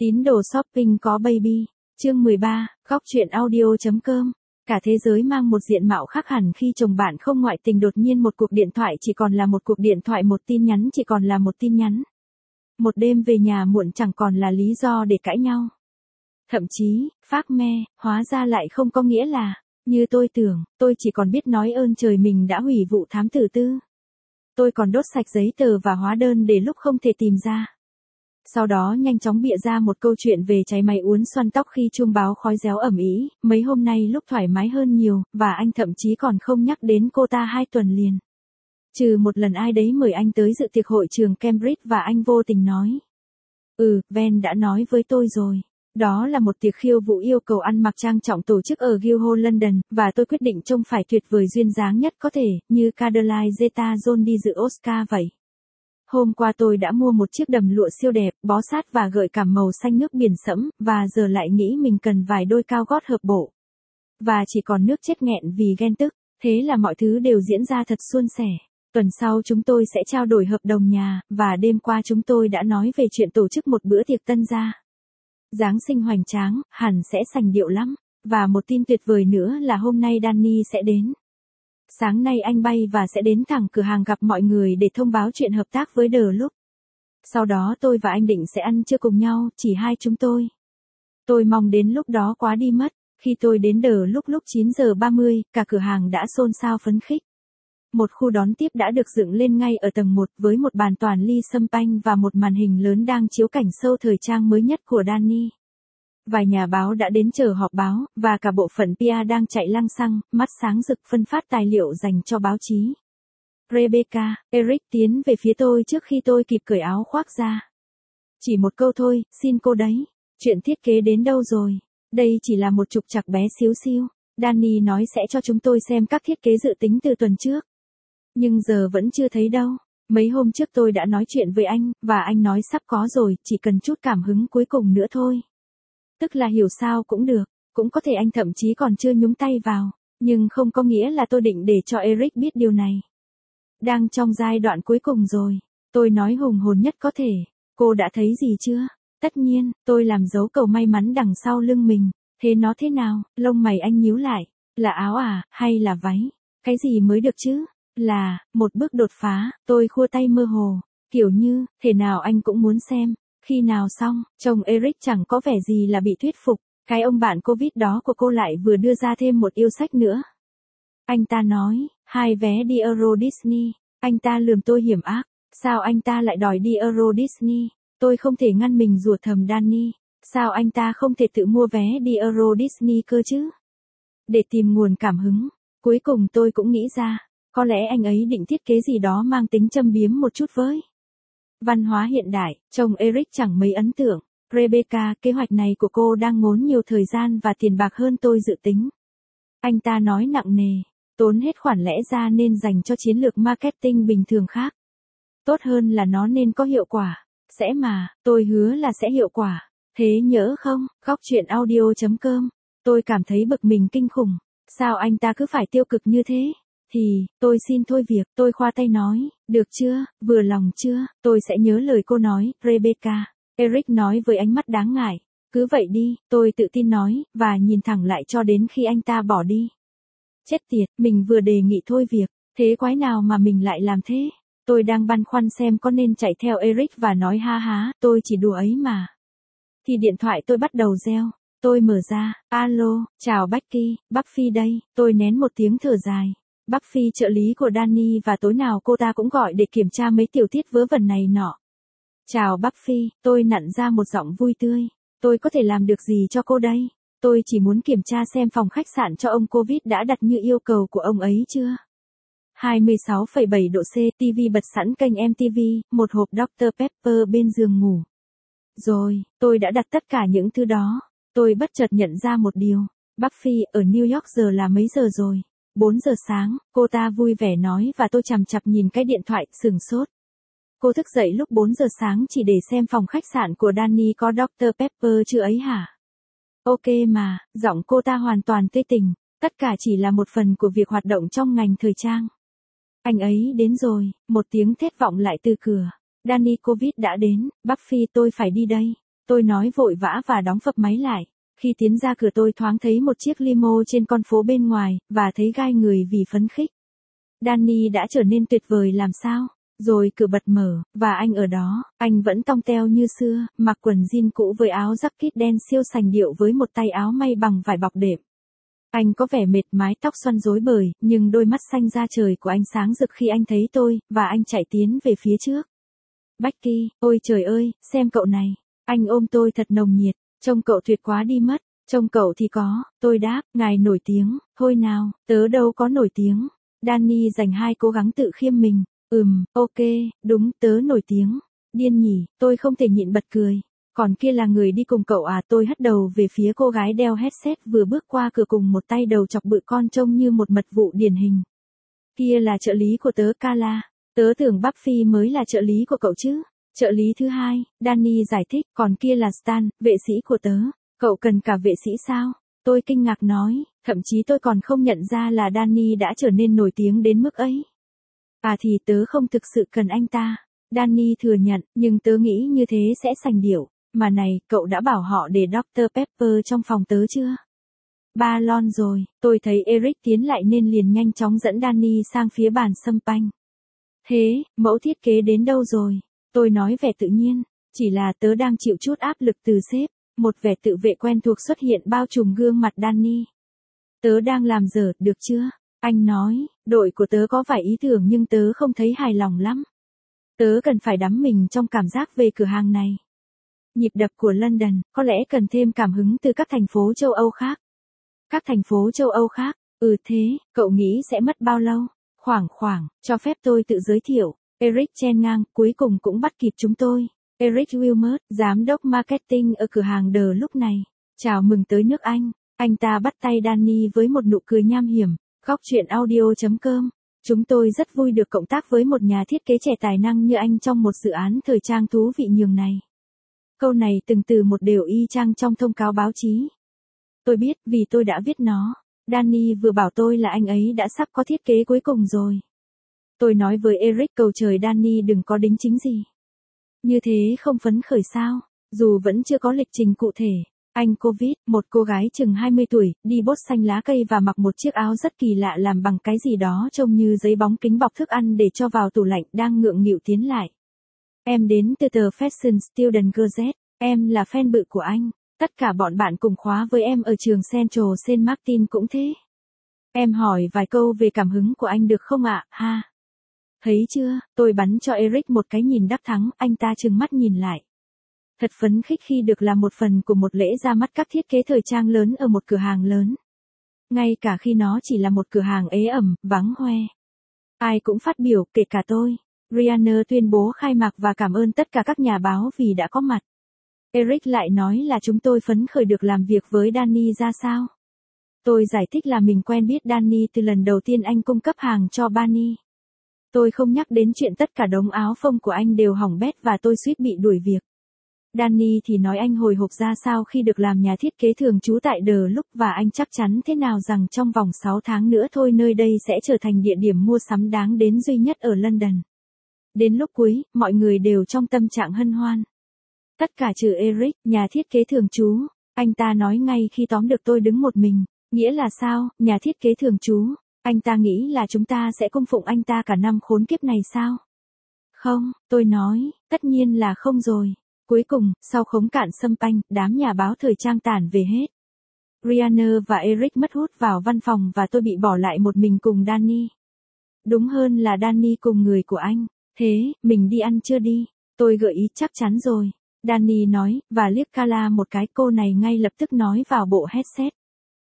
Tín đồ shopping có baby. Chương 13, góc truyện audio.com. Cả thế giới mang một diện mạo khác hẳn khi chồng bạn không ngoại tình, đột nhiên một cuộc điện thoại chỉ còn là một cuộc điện thoại, một tin nhắn chỉ còn là một tin nhắn. Một đêm về nhà muộn chẳng còn là lý do để cãi nhau. Thậm chí, phác me, hóa ra lại không có nghĩa là, như tôi tưởng, tôi chỉ còn biết nói ơn trời mình đã hủy vụ thám tử tư. Tôi còn đốt sạch giấy tờ và hóa đơn để lúc không thể tìm ra. Sau đó nhanh chóng bịa ra một câu chuyện về cháy máy uốn xoăn tóc khi chuông báo khói réo ầm ĩ. Mấy hôm nay lúc thoải mái hơn nhiều, và anh thậm chí còn không nhắc đến cô ta 2 tuần liền. Trừ một lần ai đấy mời anh tới dự tiệc hội trường Cambridge và anh vô tình nói. Ven đã nói với tôi rồi. Đó là một tiệc khiêu vũ yêu cầu ăn mặc trang trọng tổ chức ở Guildhall London, và tôi quyết định trông phải tuyệt vời duyên dáng nhất có thể, như Caroline Zeta-Jones đi dự Oscar vậy. Hôm qua tôi đã mua một chiếc đầm lụa siêu đẹp, bó sát và gợi cảm màu xanh nước biển sẫm, và giờ lại nghĩ mình cần vài đôi cao gót hợp bộ. Và chỉ còn nước chết nghẹn vì ghen tức, thế là mọi thứ đều diễn ra thật suôn sẻ. Tuần sau chúng tôi sẽ trao đổi hợp đồng nhà, và đêm qua chúng tôi đã nói về chuyện tổ chức một bữa tiệc tân gia. Giáng sinh hoành tráng, hẳn sẽ sành điệu lắm. Và một tin tuyệt vời nữa là hôm nay Danny sẽ đến. Sáng nay anh bay và sẽ đến thẳng cửa hàng gặp mọi người để thông báo chuyện hợp tác với The Look. Sau đó tôi và anh định sẽ ăn trưa cùng nhau, chỉ hai chúng tôi. Tôi mong đến lúc đó quá đi mất. Khi tôi đến The Look lúc 9 giờ 30, cả cửa hàng đã xôn xao phấn khích. Một khu đón tiếp đã được dựng lên ngay ở tầng 1 với một bàn toàn ly champagne và một màn hình lớn đang chiếu cảnh show thời trang mới nhất của Danny. Vài nhà báo đã đến chờ họp báo, và cả bộ phận PR đang chạy lăng xăng, mắt sáng rực phân phát tài liệu dành cho báo chí. Rebecca, Eric tiến về phía tôi trước khi tôi kịp cởi áo khoác ra. Chỉ một câu thôi, xin cô đấy. Chuyện thiết kế đến đâu rồi? Đây chỉ là một trục trặc bé xíu xiu. Danny nói sẽ cho chúng tôi xem các thiết kế dự tính từ tuần trước. Nhưng giờ vẫn chưa thấy đâu. Mấy hôm trước tôi đã nói chuyện với anh, và anh nói sắp có rồi, chỉ cần chút cảm hứng cuối cùng nữa thôi. Tức là hiểu sao cũng được, cũng có thể anh thậm chí còn chưa nhúng tay vào, nhưng không có nghĩa là tôi định để cho Eric biết điều này. Đang trong giai đoạn cuối cùng rồi, tôi nói hùng hồn nhất có thể, cô đã thấy gì chưa? Tất nhiên, tôi làm dấu cầu may mắn đằng sau lưng mình, thế nó thế nào? Lông mày anh nhíu lại, là áo à, hay là váy? Cái gì mới được chứ? Là, một bước đột phá, tôi khua tay mơ hồ, kiểu như, thể nào anh cũng muốn xem. Khi nào xong, chồng Eric chẳng có vẻ gì là bị thuyết phục, cái ông bạn Covid đó của cô lại vừa đưa ra thêm một yêu sách nữa. Anh ta nói, 2 vé đi Euro Disney, anh ta lườm tôi hiểm ác, sao anh ta lại đòi đi Euro Disney, tôi không thể ngăn mình rủa thầm Danny, sao anh ta không thể tự mua vé đi Euro Disney cơ chứ? Để tìm nguồn cảm hứng, cuối cùng tôi cũng nghĩ ra, có lẽ anh ấy định thiết kế gì đó mang tính châm biếm một chút với văn hóa hiện đại. Chồng Eric chẳng mấy ấn tượng. Rebecca, kế hoạch này của cô đang ngốn nhiều thời gian và tiền bạc hơn tôi dự tính. Anh ta nói nặng nề, tốn hết khoản lẽ ra nên dành cho chiến lược marketing bình thường khác. Tốt hơn là nó nên có hiệu quả. Sẽ mà, tôi hứa là sẽ hiệu quả. Thế nhỡ không? Góc truyện audio.com. Tôi cảm thấy bực mình kinh khủng. Sao anh ta cứ phải tiêu cực như thế? Thì, tôi xin thôi việc, tôi khoa tay nói, được chưa, vừa lòng chưa, tôi sẽ nhớ lời cô nói, Rebecca. Eric nói với ánh mắt đáng ngại, cứ vậy đi, tôi tự tin nói, và nhìn thẳng lại cho đến khi anh ta bỏ đi. Chết tiệt, mình vừa đề nghị thôi việc, thế quái nào mà mình lại làm thế? Tôi đang băn khoăn xem có nên chạy theo Eric và nói ha há, tôi chỉ đùa ấy mà. Thì điện thoại tôi bắt đầu reo. Tôi mở ra, alo, chào Becky, Buffy đây, tôi nén một tiếng thở dài. Buffy trợ lý của Danny và tối nào cô ta cũng gọi để kiểm tra mấy tiểu tiết vớ vẩn này nọ. Chào Buffy, tôi nặn ra một giọng vui tươi. Tôi có thể làm được gì cho cô đây? Tôi chỉ muốn kiểm tra xem phòng khách sạn cho ông Covid đã đặt như yêu cầu của ông ấy chưa. 26,7 độ C, TV bật sẵn kênh MTV, một hộp Dr. Pepper bên giường ngủ. Rồi, tôi đã đặt tất cả những thứ đó. Tôi bất chợt nhận ra một điều. Buffy, ở New York giờ là mấy giờ rồi? 4 giờ sáng, cô ta vui vẻ nói và tôi chằm chằm nhìn cái điện thoại, sửng sốt. Cô thức dậy lúc 4 giờ sáng chỉ để xem phòng khách sạn của Danny có Dr. Pepper chưa ấy hả? Ok mà, giọng cô ta hoàn toàn tươi tỉnh, tất cả chỉ là một phần của việc hoạt động trong ngành thời trang. Anh ấy đến rồi, một tiếng thét vọng lại từ cửa. Danny Covid đã đến, Buffy tôi phải đi đây. Tôi nói vội vã và đóng phập máy lại. Khi tiến ra cửa tôi thoáng thấy một chiếc limo trên con phố bên ngoài, và thấy gai người vì phấn khích. Danny đã trở nên tuyệt vời làm sao? Rồi cửa bật mở, và anh ở đó, anh vẫn tong teo như xưa, mặc quần jean cũ với áo jacket đen siêu sành điệu với một tay áo may bằng vải bọc đệm. Anh có vẻ mệt, mái tóc xoăn rối bời, nhưng đôi mắt xanh da trời của anh sáng rực khi anh thấy tôi, và anh chạy tiến về phía trước. Becky, ôi trời ơi, xem cậu này. Anh ôm tôi thật nồng nhiệt, trông cậu tuyệt quá đi mất. Trông cậu thì có, tôi đáp, ngài nổi tiếng, thôi nào, tớ đâu có nổi tiếng. Danny dành hai cố gắng tự khiêm mình. Ok, đúng, tớ nổi tiếng. Điên nhỉ, tôi không thể nhịn bật cười. Còn kia là người đi cùng cậu à? Tôi hất đầu về phía cô gái đeo headset vừa bước qua cửa cùng một tay đầu chọc bự con trông như một mật vụ điển hình. Kia là trợ lý của tớ, Carla. Tớ tưởng Buffy mới là trợ lý của cậu chứ. Trợ lý thứ hai, Danny giải thích, còn kia là Stan, vệ sĩ của tớ. Cậu cần cả vệ sĩ sao? Tôi kinh ngạc nói, thậm chí tôi còn không nhận ra là Danny đã trở nên nổi tiếng đến mức ấy. À thì tớ không thực sự cần anh ta. Danny thừa nhận, nhưng tớ nghĩ như thế sẽ sành điệu. Mà này, cậu đã bảo họ để Dr. Pepper trong phòng tớ chưa? Ba lon rồi, tôi thấy Eric tiến lại nên liền nhanh chóng dẫn Danny sang phía bàn sâm panh. Thế, mẫu thiết kế đến đâu rồi? Tôi nói vẻ tự nhiên, chỉ là tớ đang chịu chút áp lực từ sếp. Một vẻ tự vệ quen thuộc xuất hiện bao trùm gương mặt Danny. Tớ đang làm dở, được chưa? Anh nói, đội của tớ có vài ý tưởng nhưng tớ không thấy hài lòng lắm. Tớ cần phải đắm mình trong cảm giác về cửa hàng này. Nhịp đập của London, có lẽ cần thêm cảm hứng từ các thành phố châu Âu khác. Các thành phố châu Âu khác, thế, cậu nghĩ sẽ mất bao lâu? Khoảng, cho phép tôi tự giới thiệu. Eric chen ngang, cuối cùng cũng bắt kịp chúng tôi. Eric Wilmert, giám đốc marketing ở cửa hàng The lúc này. Chào mừng tới nước Anh. Anh ta bắt tay Danny với một nụ cười nham hiểm. Góc chuyện audio.com. Chúng tôi rất vui được cộng tác với một nhà thiết kế trẻ tài năng như anh trong một dự án thời trang thú vị nhường này. Câu này từng từ một đều y chang trong thông cáo báo chí. Tôi biết vì tôi đã viết nó. Danny vừa bảo tôi là anh ấy đã sắp có thiết kế cuối cùng rồi. Tôi nói với Eric cầu trời Danny đừng có đính chính gì. Như thế không phấn khởi sao, dù vẫn chưa có lịch trình cụ thể. Anh Covid, một cô gái chừng 20 tuổi, đi bốt xanh lá cây và mặc một chiếc áo rất kỳ lạ làm bằng cái gì đó trông như giấy bóng kính bọc thức ăn để cho vào tủ lạnh, đang ngượng nghịu tiến lại. Em đến từ tờ Fashion Student Gazette, em là fan bự của anh. Tất cả bọn bạn cùng khóa với em ở trường Central Saint Martin cũng thế. Em hỏi vài câu về cảm hứng của anh được không ạ, ha? Thấy chưa, tôi bắn cho Eric một cái nhìn đắc thắng, anh ta trừng mắt nhìn lại. Thật phấn khích khi được làm một phần của một lễ ra mắt các thiết kế thời trang lớn ở một cửa hàng lớn. Ngay cả khi nó chỉ là một cửa hàng ế ẩm, vắng hoe. Ai cũng phát biểu, kể cả tôi. Rihanna tuyên bố khai mạc và cảm ơn tất cả các nhà báo vì đã có mặt. Eric lại nói là chúng tôi phấn khởi được làm việc với Danny ra sao. Tôi giải thích là mình quen biết Danny từ lần đầu tiên anh cung cấp hàng cho Barney. Tôi không nhắc đến chuyện tất cả đống áo phông của anh đều hỏng bét và tôi suýt bị đuổi việc. Danny thì nói anh hồi hộp ra sao khi được làm nhà thiết kế thường trú tại The Look và anh chắc chắn thế nào rằng trong vòng 6 tháng nữa thôi nơi đây sẽ trở thành địa điểm mua sắm đáng đến duy nhất ở London. Đến lúc cuối, mọi người đều trong tâm trạng hân hoan. Tất cả trừ Eric, nhà thiết kế thường trú. Anh ta nói ngay khi tóm được tôi đứng một mình. Nghĩa là sao, nhà thiết kế thường trú? Anh ta nghĩ là chúng ta sẽ cung phụng anh ta cả năm khốn kiếp này sao? Không, tôi nói, tất nhiên là không rồi. Cuối cùng, sau khống cạn sâm panh, đám nhà báo thời trang tản về hết. Rihanna và Eric mất hút vào văn phòng và tôi bị bỏ lại một mình cùng Danny. Đúng hơn là Danny cùng người của anh. Thế, mình đi ăn chưa đi? Tôi gợi ý chắc chắn rồi. Danny nói, và liếc Carla một cái, cô này ngay lập tức nói vào bộ headset.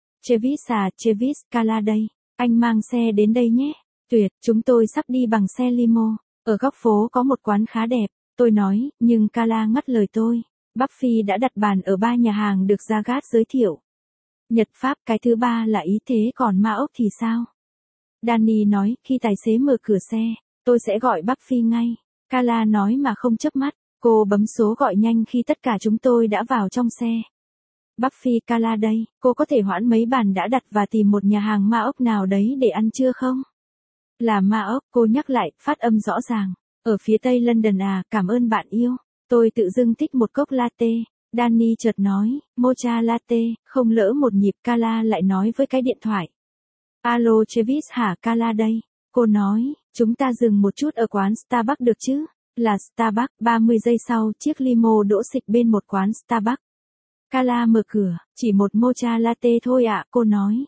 Travis, Carla đây. Anh mang xe đến đây nhé. Tuyệt, chúng tôi sắp đi bằng xe limo. Ở góc phố có một quán khá đẹp. Tôi nói, nhưng Carla ngắt lời tôi. Buffy đã đặt bàn ở 3 nhà hàng được Zagat giới thiệu. Nhật Pháp, cái thứ 3 là ý thế, còn Ma Ốc thì sao? Danny nói, khi tài xế mở cửa xe, tôi sẽ gọi Buffy ngay. Carla nói mà không chớp mắt. Cô bấm số gọi nhanh khi tất cả chúng tôi đã vào trong xe. Buffy, Carla đây, cô có thể hoãn mấy bàn đã đặt và tìm một nhà hàng Ma Ốc nào đấy để ăn trưa không? Là Ma Ốc, cô nhắc lại, phát âm rõ ràng. Ở phía tây London à, cảm ơn bạn yêu. Tôi tự dưng thích một cốc latte. Danny chợt nói, mocha latte, không lỡ một nhịp Carla lại nói với cái điện thoại. Alo Travis hả, Carla đây. Cô nói, chúng ta dừng một chút ở quán Starbucks được chứ? Là Starbucks, 30 giây sau, chiếc limo đỗ xịch bên một quán Starbucks. Carla mở cửa, chỉ một mocha latte thôi ạ, cô nói.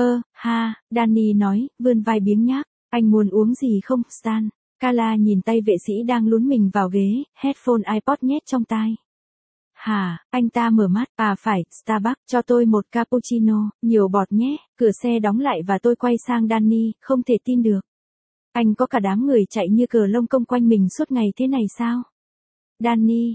Danny nói, vươn vai biếng nhác, anh muốn uống gì không, Stan? Carla nhìn tay vệ sĩ đang lún mình vào ghế, headphone iPod nhét trong tai. Hả, anh ta mở mắt, phải, Starbucks, cho tôi một cappuccino, nhiều bọt nhé, cửa xe đóng lại và tôi quay sang Danny, không thể tin được. Anh có cả đám người chạy như cờ lông công quanh mình suốt ngày thế này sao? Danny,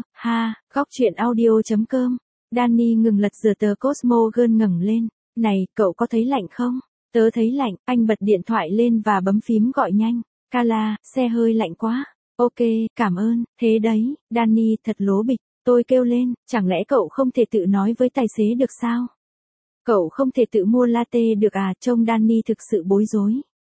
góc chuyện audio.com. Danny ngừng lật giờ tờ Cosmo Girl ngẩng lên. Này, cậu có thấy lạnh không? Tớ thấy lạnh, anh bật điện thoại lên và bấm phím gọi nhanh. Carla, xe hơi lạnh quá. Ok, cảm ơn, thế đấy, Danny thật lố bịch. Tôi kêu lên, chẳng lẽ cậu không thể tự nói với tài xế được sao? Cậu không thể tự mua latte được à, trông Danny thực sự bối rối.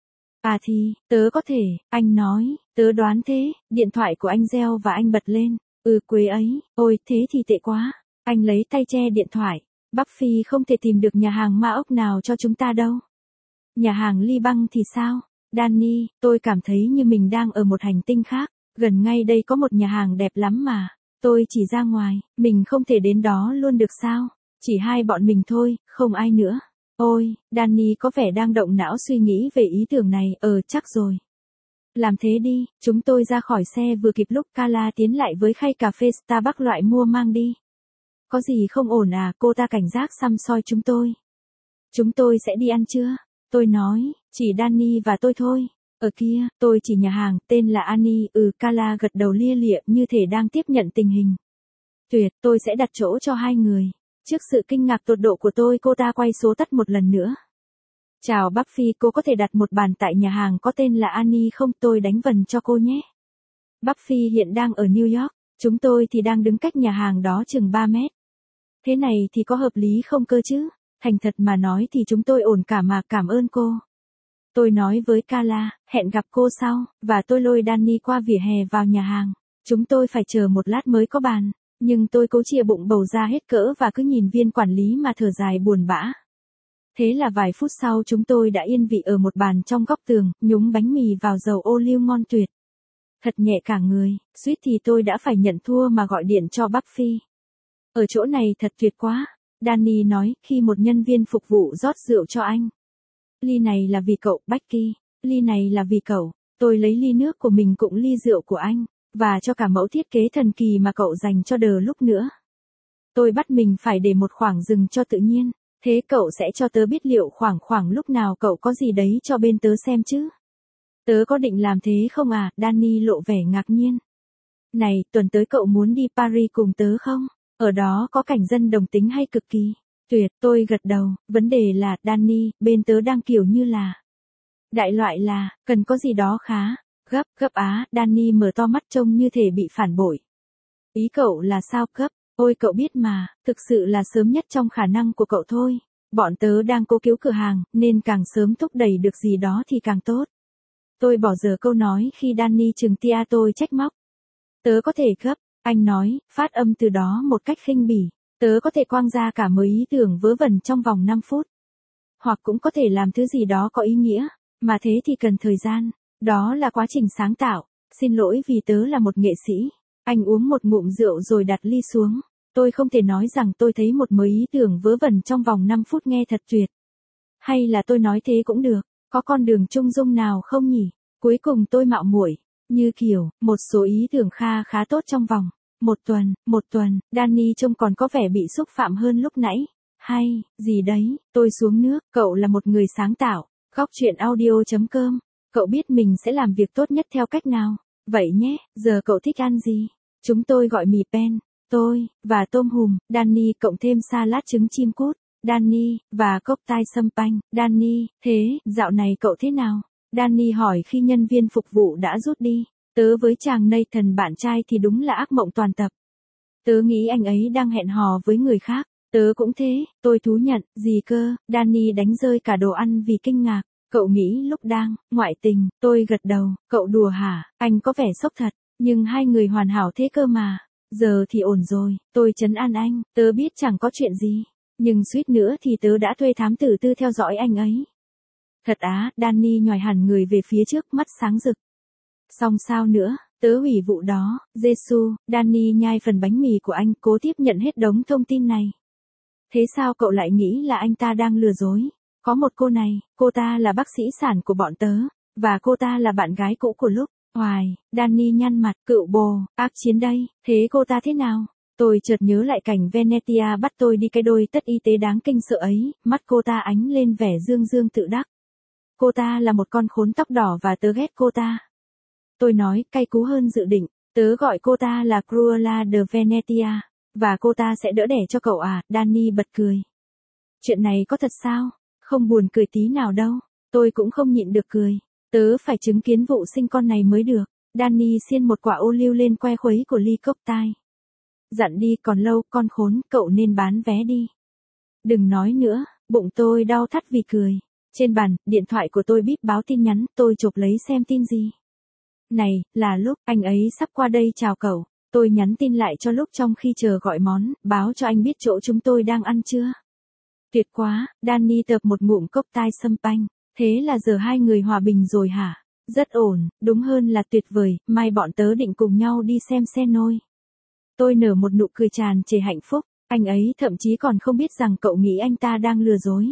Thì, tớ có thể, anh nói, tớ đoán thế, điện thoại của anh reo và anh bật lên. Quế ấy, ôi thế thì tệ quá. Anh lấy tay che điện thoại. Buffy không thể tìm được nhà hàng ma ốc nào cho chúng ta đâu. Nhà hàng ly băng thì sao? Danny, tôi cảm thấy như mình đang ở một hành tinh khác. Gần ngay đây có một nhà hàng đẹp lắm mà. Tôi chỉ ra ngoài, mình không thể đến đó luôn được sao? Chỉ hai bọn mình thôi, không ai nữa. Ôi, Danny có vẻ đang động não suy nghĩ về ý tưởng này, chắc rồi. Làm thế đi, chúng tôi ra khỏi xe vừa kịp lúc Carla tiến lại với khay cà phê Starbucks loại mua mang đi. Có gì không ổn à, cô ta cảnh giác săm soi chúng tôi. Chúng tôi sẽ đi ăn trưa. Tôi nói, chỉ Danny và tôi thôi. Ở kia, tôi chỉ nhà hàng, tên là Annie, Carla gật đầu lia lịa như thể đang tiếp nhận tình hình. Tuyệt, tôi sẽ đặt chỗ cho hai người. Trước sự kinh ngạc tột độ của tôi, cô ta quay số tắt một lần nữa. Chào Buffy, cô có thể đặt một bàn tại nhà hàng có tên là Annie không, tôi đánh vần cho cô nhé. Buffy hiện đang ở New York, chúng tôi thì đang đứng cách nhà hàng đó chừng 3 mét. Thế này thì có hợp lý không cơ chứ? Thành thật mà nói thì chúng tôi ổn cả mà, cảm ơn cô. Tôi nói với Carla, hẹn gặp cô sau, và tôi lôi Danny qua vỉa hè vào nhà hàng. Chúng tôi phải chờ một lát mới có bàn, nhưng tôi cố chia bụng bầu ra hết cỡ và cứ nhìn viên quản lý mà thở dài buồn bã. Thế là vài phút sau chúng tôi đã yên vị ở một bàn trong góc tường, nhúng bánh mì vào dầu ô liu ngon tuyệt. Thật nhẹ cả người, suýt thì tôi đã phải nhận thua mà gọi điện cho Buffy. Ở chỗ này thật tuyệt quá, Danny nói khi một nhân viên phục vụ rót rượu cho anh. Ly này là vì cậu, Becky, ly này là vì cậu, tôi lấy ly nước của mình cũng ly rượu của anh, và cho cả mẫu thiết kế thần kỳ mà cậu dành cho The lúc nữa. Tôi bắt mình phải để một khoảng dừng cho tự nhiên, thế cậu sẽ cho tớ biết liệu khoảng lúc nào cậu có gì đấy cho bên tớ xem chứ? Tớ có định làm thế không à? Danny lộ vẻ ngạc nhiên. Này, tuần tới cậu muốn đi Paris cùng tớ không? Ở đó có cảnh dân đồng tính hay cực kỳ? Tuyệt, tôi gật đầu, vấn đề là, Danny, bên tớ đang kiểu như là. Đại loại là, cần có gì đó khá. Gấp á, Danny mở to mắt trông như thể bị phản bội. Ý cậu là sao gấp? Ôi cậu biết mà, thực sự là sớm nhất trong khả năng của cậu thôi. Bọn tớ đang cố cứu cửa hàng, nên càng sớm thúc đẩy được gì đó thì càng tốt. Tôi bỏ dở câu nói khi Danny trừng tia tôi trách móc. Tớ có thể gấp, anh nói, phát âm từ đó một cách khinh bỉ. Tớ có thể quang ra cả mấy ý tưởng vớ vẩn trong vòng 5 phút. Hoặc cũng có thể làm thứ gì đó có ý nghĩa, mà thế thì cần thời gian. Đó là quá trình sáng tạo. Xin lỗi vì tớ là một nghệ sĩ. Anh uống một ngụm rượu rồi đặt ly xuống. Tôi không thể nói rằng tôi thấy một mấy ý tưởng vớ vẩn trong vòng 5 phút nghe thật tuyệt. Hay là tôi nói thế cũng được. Có con đường trung dung nào không nhỉ? Cuối cùng tôi mạo muội, như kiểu, một số ý tưởng khá tốt trong vòng. Một tuần, Danny trông còn có vẻ bị xúc phạm hơn lúc nãy. Hay, gì đấy, tôi xuống nước, cậu là một người sáng tạo. Góc chuyện audio.com. Cậu biết mình sẽ làm việc tốt nhất theo cách nào. Vậy nhé, giờ cậu thích ăn gì? Chúng tôi gọi mì pen, tôi, và tôm hùm, Danny cộng thêm salad trứng chim cút, Danny, và cocktail sâm panh, Danny, thế, dạo này cậu thế nào? Danny hỏi khi nhân viên phục vụ đã rút đi. Tớ với chàng Nathan bạn trai thì đúng là ác mộng toàn tập. Tớ nghĩ anh ấy đang hẹn hò với người khác. Tớ cũng thế, tôi thú nhận, gì cơ, Danny đánh rơi cả đồ ăn vì kinh ngạc. Cậu nghĩ lúc đang, ngoại tình, tôi gật đầu, cậu đùa hả, anh có vẻ sốc thật, nhưng hai người hoàn hảo thế cơ mà. Giờ thì ổn rồi, tôi trấn an anh, tớ biết chẳng có chuyện gì. Nhưng suýt nữa thì tớ đã thuê thám tử tư theo dõi anh ấy. Thật á, Danny nhòi hẳn người về phía trước, mắt sáng rực. Xong sao nữa, tớ hủy vụ đó, Giêsu. Danny nhai phần bánh mì của anh, cố tiếp nhận hết đống thông tin này. Thế sao cậu lại nghĩ là anh ta đang lừa dối? Có một cô này, cô ta là bác sĩ sản của bọn tớ, và cô ta là bạn gái cũ của Lúc. Hoài, Danny nhăn mặt, cựu bồ, ác chiến đây, thế cô ta thế nào? Tôi chợt nhớ lại cảnh Venetia bắt tôi đi cái đôi tất y tế đáng kinh sợ ấy, mắt cô ta ánh lên vẻ dương dương tự đắc. Cô ta là một con khốn tóc đỏ và tớ ghét cô ta. Tôi nói, cay cú hơn dự định, tớ gọi cô ta là Cruella de Venetia, và cô ta sẽ đỡ đẻ cho cậu à, Danny bật cười. Chuyện này có thật sao? Không buồn cười tí nào đâu, tôi cũng không nhịn được cười. Tớ phải chứng kiến vụ sinh con này mới được. Danny xiên một quả ô liu lên que khuấy của ly cốc tai. Dặn đi, còn lâu, con khốn, cậu nên bán vé đi. Đừng nói nữa, bụng tôi đau thắt vì cười. Trên bàn, điện thoại của tôi bíp báo tin nhắn, tôi chộp lấy xem tin gì. Này, là Lúc, anh ấy sắp qua đây chào cậu. Tôi nhắn tin lại cho Lúc trong khi chờ gọi món, báo cho anh biết chỗ chúng tôi đang ăn chưa. Tuyệt quá, Danny tợp một ngụm cốc tai sâm panh. Thế là giờ hai người hòa bình rồi hả? Rất ổn, đúng hơn là tuyệt vời, mai bọn tớ định cùng nhau đi xem xe nôi. Tôi nở một nụ cười tràn trề hạnh phúc, anh ấy thậm chí còn không biết rằng cậu nghĩ anh ta đang lừa dối.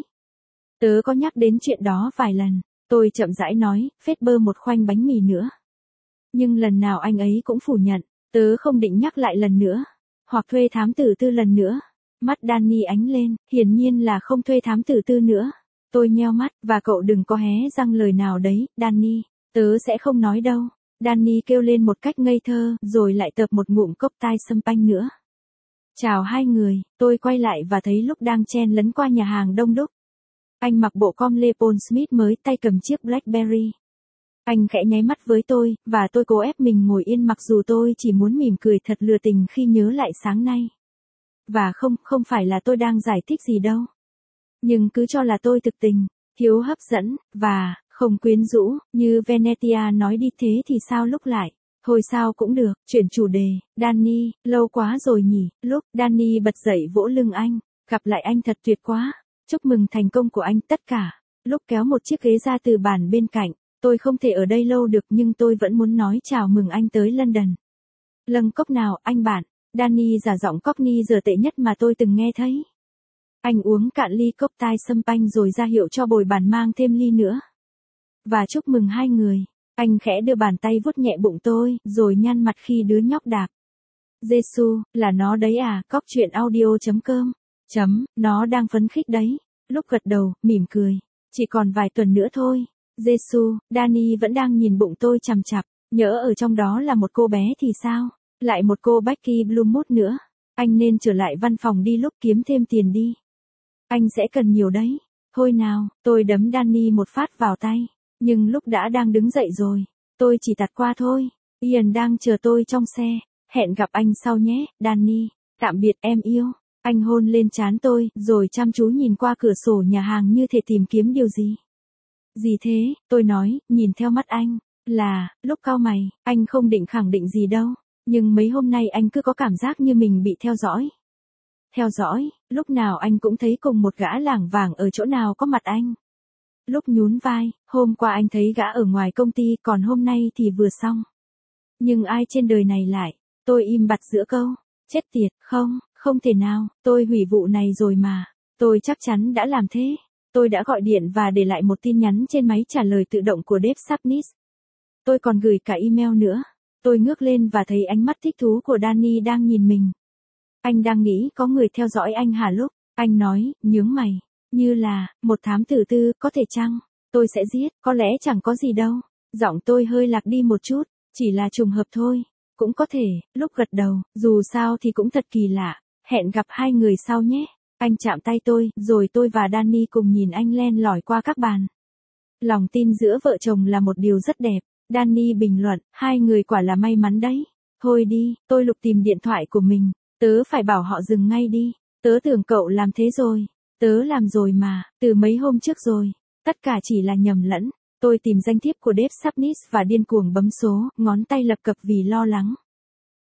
Tớ có nhắc đến chuyện đó vài lần, tôi chậm rãi nói, phết bơ một khoanh bánh mì nữa. Nhưng lần nào anh ấy cũng phủ nhận, tớ không định nhắc lại lần nữa, hoặc thuê thám tử tư lần nữa. Mắt Danny ánh lên, hiển nhiên là không thuê thám tử tư nữa. Tôi nheo mắt, và cậu đừng có hé răng lời nào đấy, Danny, tớ sẽ không nói đâu. Danny kêu lên một cách ngây thơ, rồi lại tợp một ngụm cốc tai sâm panh nữa. Chào hai người, tôi quay lại và thấy Lúc đang chen lấn qua nhà hàng đông đúc. Anh mặc bộ com lê Paul Smith mới, tay cầm chiếc Blackberry. Anh khẽ nháy mắt với tôi, và tôi cố ép mình ngồi yên mặc dù tôi chỉ muốn mỉm cười thật lừa tình khi nhớ lại sáng nay. Và không phải là tôi đang giải thích gì đâu. Nhưng cứ cho là tôi thực tình, thiếu hấp dẫn, và không quyến rũ, như Venetia nói đi thế thì sao Lúc lại. Thôi sao cũng được, chuyển chủ đề, Danny, lâu quá rồi nhỉ, Lúc, Danny bật dậy vỗ lưng anh, gặp lại anh thật tuyệt quá, chúc mừng thành công của anh tất cả. Lúc kéo một chiếc ghế ra từ bàn bên cạnh, tôi không thể ở đây lâu được nhưng tôi vẫn muốn nói chào mừng anh tới London. Lâng cốc nào, anh bạn, Danny giả giọng Cockney giờ tệ nhất mà tôi từng nghe thấy. Anh uống cạn ly cốc tai sâm panh rồi ra hiệu cho bồi bàn mang thêm ly nữa. Và chúc mừng hai người. Anh khẽ đưa bàn tay vuốt nhẹ bụng tôi, rồi nhăn mặt khi đứa nhóc đạp. Giêsu, là nó đấy à, cóc truyện audio.com. Nó đang phấn khích đấy. Lúc gật đầu, mỉm cười. Chỉ còn vài tuần nữa thôi. Giêsu, Danny vẫn đang nhìn bụng tôi chằm chặp. Nhỡ ở trong đó là một cô bé thì sao? Lại một cô Becky Bloomwood nữa. Anh nên trở lại văn phòng đi Lúc, kiếm thêm tiền đi. Anh sẽ cần nhiều đấy. Thôi nào, tôi đấm Danny một phát vào tay. Nhưng Lúc đã đang đứng dậy rồi. Tôi chỉ tạt qua thôi. Ian đang chờ tôi trong xe. Hẹn gặp anh sau nhé, Danny. Tạm biệt em yêu. Anh hôn lên trán tôi, rồi chăm chú nhìn qua cửa sổ nhà hàng như thể tìm kiếm điều gì. Gì thế, tôi nói, nhìn theo mắt anh. Lúc cau mày, anh không định khẳng định gì đâu. Nhưng mấy hôm nay anh cứ có cảm giác như mình bị theo dõi. Theo dõi, lúc nào anh cũng thấy cùng một gã lảng vảng ở chỗ nào có mặt anh. Lúc nhún vai, hôm qua anh thấy gã ở ngoài công ty, còn hôm nay thì vừa xong. Nhưng ai trên đời này lại, tôi im bặt giữa câu, chết tiệt, không thể nào, tôi hủy vụ này rồi mà, tôi chắc chắn đã làm thế. Tôi đã gọi điện và để lại một tin nhắn trên máy trả lời tự động của Dave Sapnis. Tôi còn gửi cả email nữa. Tôi ngước lên và thấy ánh mắt thích thú của Danny đang nhìn mình. Anh đang nghĩ có người theo dõi anh hả Lúc? Anh nói, nhướng mày. Như là, một thám tử tư, có thể chăng? Tôi sẽ giết, có lẽ chẳng có gì đâu. Giọng tôi hơi lạc đi một chút, chỉ là trùng hợp thôi. Cũng có thể, Lúc gật đầu, dù sao thì cũng thật kỳ lạ. Hẹn gặp hai người sau nhé. Anh chạm tay tôi, rồi tôi và Danny cùng nhìn anh len lỏi qua các bàn. Lòng tin giữa vợ chồng là một điều rất đẹp. Danny bình luận, hai người quả là may mắn đấy. Thôi đi, tôi lục tìm điện thoại của mình. Tớ phải bảo họ dừng ngay đi. Tớ tưởng cậu làm thế rồi. Tớ làm rồi mà, từ mấy hôm trước rồi. Tất cả chỉ là nhầm lẫn. Tôi tìm danh thiếp của Dave Sapnis và điên cuồng bấm số, ngón tay lập cập vì lo lắng.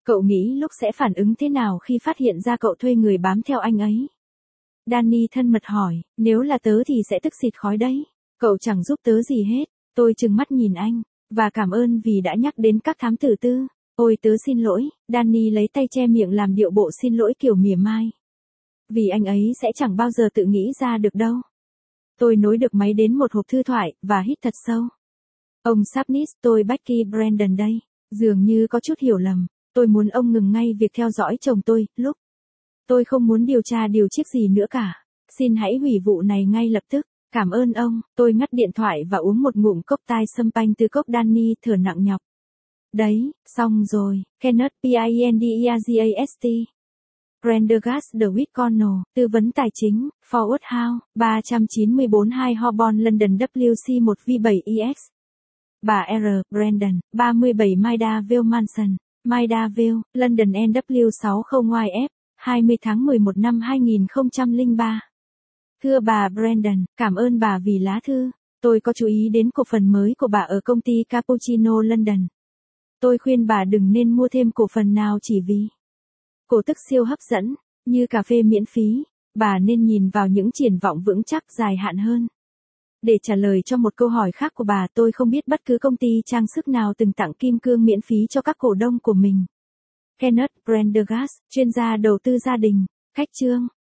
Cậu nghĩ lúc sẽ phản ứng thế nào khi phát hiện ra cậu thuê người bám theo anh ấy? Danny thân mật hỏi, nếu là tớ thì sẽ tức xịt khói đấy. Cậu chẳng giúp tớ gì hết. Tôi trừng mắt nhìn anh, và cảm ơn vì đã nhắc đến các thám tử tư. Ôi tớ xin lỗi, Danny lấy tay che miệng làm điệu bộ xin lỗi kiểu mỉa mai. Vì anh ấy sẽ chẳng bao giờ tự nghĩ ra được đâu. Tôi nối được máy đến một hộp thư thoại, và hít thật sâu. Ông Sapnis, tôi Becky Brandon đây. Dường như có chút hiểu lầm. Tôi muốn ông ngừng ngay việc theo dõi chồng tôi, lúc. Tôi không muốn điều chiếc gì nữa cả. Xin hãy hủy vụ này ngay lập tức. Cảm ơn ông. Tôi ngắt điện thoại và uống một ngụm cốc tai sâm panh từ cốc Danny, thở nặng nhọc. Đấy, xong rồi. Kenneth Pindeagast. Prendergast DeWitt Connell, tư vấn tài chính, Forward House, 394 2 Holborn London WC1 V7EX. Bà R. Brandon, 37 Maida Mansion, Maida London NW60YF, 20 tháng 11 năm 2003. Thưa bà Brandon, cảm ơn bà vì lá thư. Tôi có chú ý đến cổ phần mới của bà ở công ty Cappuccino London. Tôi khuyên bà đừng nên mua thêm cổ phần nào chỉ vì cổ tức siêu hấp dẫn, như cà phê miễn phí. Bà nên nhìn vào những triển vọng vững chắc dài hạn hơn. Để trả lời cho một câu hỏi khác của bà, tôi không biết bất cứ công ty trang sức nào từng tặng kim cương miễn phí cho các cổ đông của mình. Kenneth Prendergast, chuyên gia đầu tư gia đình. Khách chương.